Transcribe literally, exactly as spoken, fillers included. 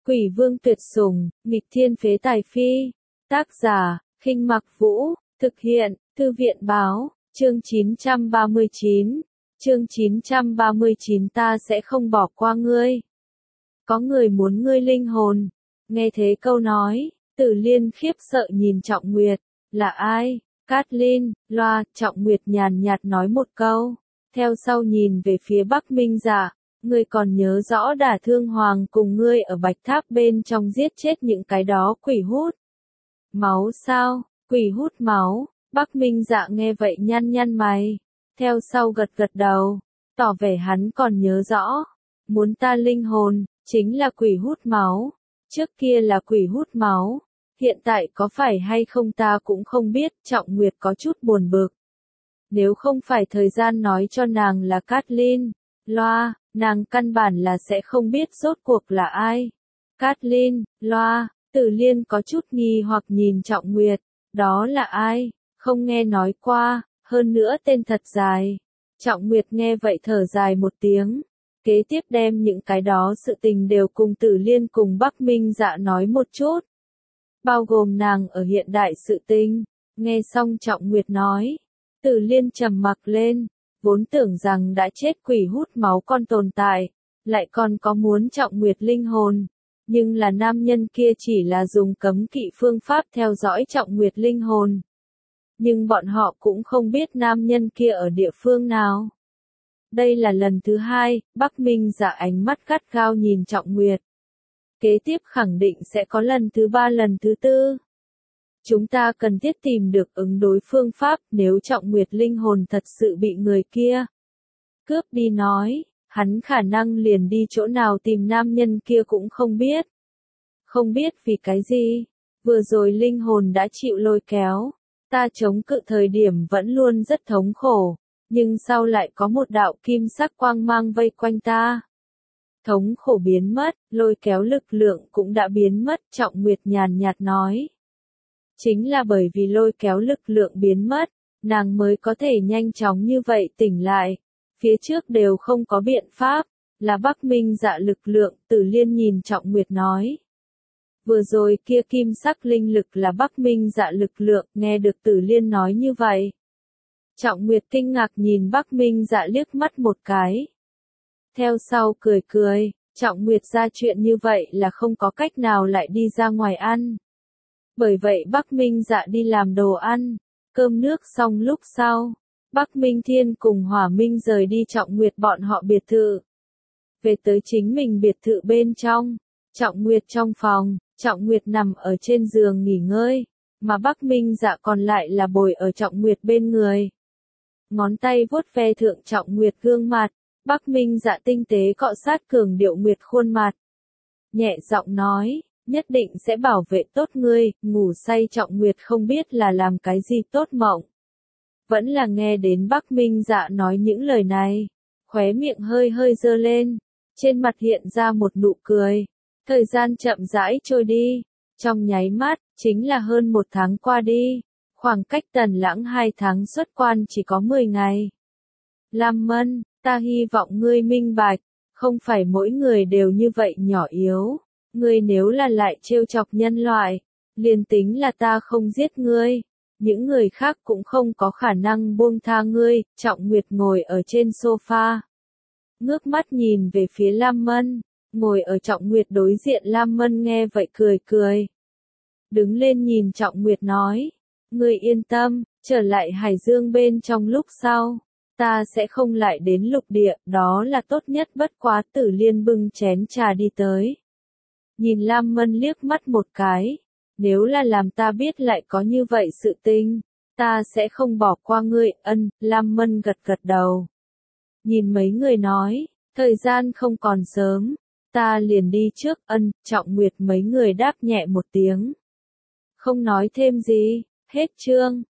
Quỷ vương tuyệt sủng, nghịch thiên phế tài phi. Tác giả, Khinh Mặc Vũ, thực hiện, Thư viện báo, chương chín trăm ba mươi chín. Chương chín trăm ba mươi chín ta sẽ không bỏ qua ngươi. Có người muốn ngươi linh hồn. Nghe thế câu nói, Tử Liên khiếp sợ nhìn Trọng Nguyệt, là ai? Cát-linh, loa, Trọng Nguyệt nhàn nhạt nói một câu, theo sau nhìn về phía Bắc Minh Dạ, ngươi còn nhớ rõ Đả Thương Hoàng cùng ngươi ở Bạch Tháp bên trong giết chết những cái đó quỷ hút máu sao? Quỷ hút máu? Bắc Minh Dạ nghe vậy nhăn nhăn mày, theo sau gật gật đầu, tỏ vẻ hắn còn nhớ rõ, muốn ta linh hồn, chính là quỷ hút máu, trước kia là quỷ hút máu, hiện tại có phải hay không ta cũng không biết. Trọng Nguyệt có chút buồn bực. Nếu không phải thời gian nói cho nàng là Cát-linh, loa, nàng căn bản là sẽ không biết rốt cuộc là ai. Cát-linh, loa, Tử Liên có chút nghi hoặc nhìn Trọng Nguyệt, đó là ai? Không nghe nói qua, hơn nữa tên thật dài. Trọng Nguyệt nghe vậy thở dài một tiếng, kế tiếp đem những cái đó sự tình đều cùng Tử Liên cùng Bắc Minh Dạ nói một chút, bao gồm nàng ở hiện đại sự tình. Nghe xong Trọng Nguyệt nói, Tử Liên trầm mặc lên, vốn tưởng rằng đã chết quỷ hút máu con tồn tại, lại còn có muốn Trọng Nguyệt linh hồn, nhưng là nam nhân kia chỉ là dùng cấm kỵ phương pháp theo dõi Trọng Nguyệt linh hồn. Nhưng bọn họ cũng không biết nam nhân kia ở địa phương nào. Đây là lần thứ hai, Bắc Minh Dạ ánh mắt gắt gao nhìn Trọng Nguyệt. Kế tiếp khẳng định sẽ có lần thứ ba lần thứ tư. Chúng ta cần thiết tìm được ứng đối phương pháp nếu Trọng Nguyệt linh hồn thật sự bị người kia cướp đi nói, hắn khả năng liền đi chỗ nào tìm nam nhân kia cũng không biết. Không biết vì cái gì, vừa rồi linh hồn đã chịu lôi kéo, ta chống cự thời điểm vẫn luôn rất thống khổ, nhưng sau lại có một đạo kim sắc quang mang vây quanh ta. Thống khổ biến mất, lôi kéo lực lượng cũng đã biến mất. Trọng Nguyệt nhàn nhạt nói. Chính là bởi vì lôi kéo lực lượng biến mất, nàng mới có thể nhanh chóng như vậy tỉnh lại. Phía trước đều không có biện pháp, là Bắc Minh Dạ lực lượng. Tử Liên nhìn Trọng Nguyệt nói. Vừa rồi kia kim sắc linh lực là Bắc Minh Dạ lực lượng. Nghe được Tử Liên nói như vậy, Trọng Nguyệt kinh ngạc nhìn Bắc Minh Dạ liếc mắt một cái. Theo sau cười cười, Trọng Nguyệt ra chuyện như vậy là không có cách nào lại đi ra ngoài ăn. Bởi vậy Bắc Minh Dạ đi làm đồ ăn, cơm nước xong lúc sau, Bắc Minh Thiên cùng Hỏa Minh rời đi Trọng Nguyệt bọn họ biệt thự. Về tới chính mình biệt thự bên trong, Trọng Nguyệt trong phòng, Trọng Nguyệt nằm ở trên giường nghỉ ngơi, mà Bắc Minh Dạ còn lại là bồi ở Trọng Nguyệt bên người. Ngón tay vuốt ve thượng Trọng Nguyệt gương mặt, Bắc Minh Dạ tinh tế cọ sát cường điệu Nguyệt khuôn mặt. Nhẹ giọng nói, nhất định sẽ bảo vệ tốt ngươi. Ngủ say Trọng Nguyệt không biết là làm cái gì tốt mộng. Vẫn là nghe đến Bắc Minh Dạ nói những lời này, khóe miệng hơi hơi dơ lên, trên mặt hiện ra một nụ cười. Thời gian chậm rãi trôi đi, trong nháy mắt, chính là hơn một tháng qua đi, khoảng cách Tần Lãng hai tháng xuất quan chỉ có mười ngày. Lam Mân, ta hy vọng ngươi minh bạch, không phải mỗi người đều như vậy nhỏ yếu, ngươi nếu là lại trêu chọc nhân loại, liền tính là ta không giết ngươi, những người khác cũng không có khả năng buông tha ngươi. Trọng Nguyệt ngồi ở trên sofa, ngước mắt nhìn về phía Lam Mân, ngồi ở Trọng Nguyệt đối diện. Lam Mân nghe vậy cười cười, đứng lên nhìn Trọng Nguyệt nói, ngươi yên tâm, trở lại Hải Dương bên trong lúc sau, ta sẽ không lại đến lục địa, đó là tốt nhất. Bất quá. Tử Liên bưng chén trà đi tới, nhìn Lam Mân liếc mắt một cái, nếu là làm ta biết lại có như vậy sự tình, ta sẽ không bỏ qua ngươi. Ân. Lam Mân gật gật đầu, nhìn mấy người nói, thời gian không còn sớm, ta liền đi trước. Ân. Trọng Nguyệt mấy người đáp nhẹ một tiếng, không nói thêm gì. Hết chương.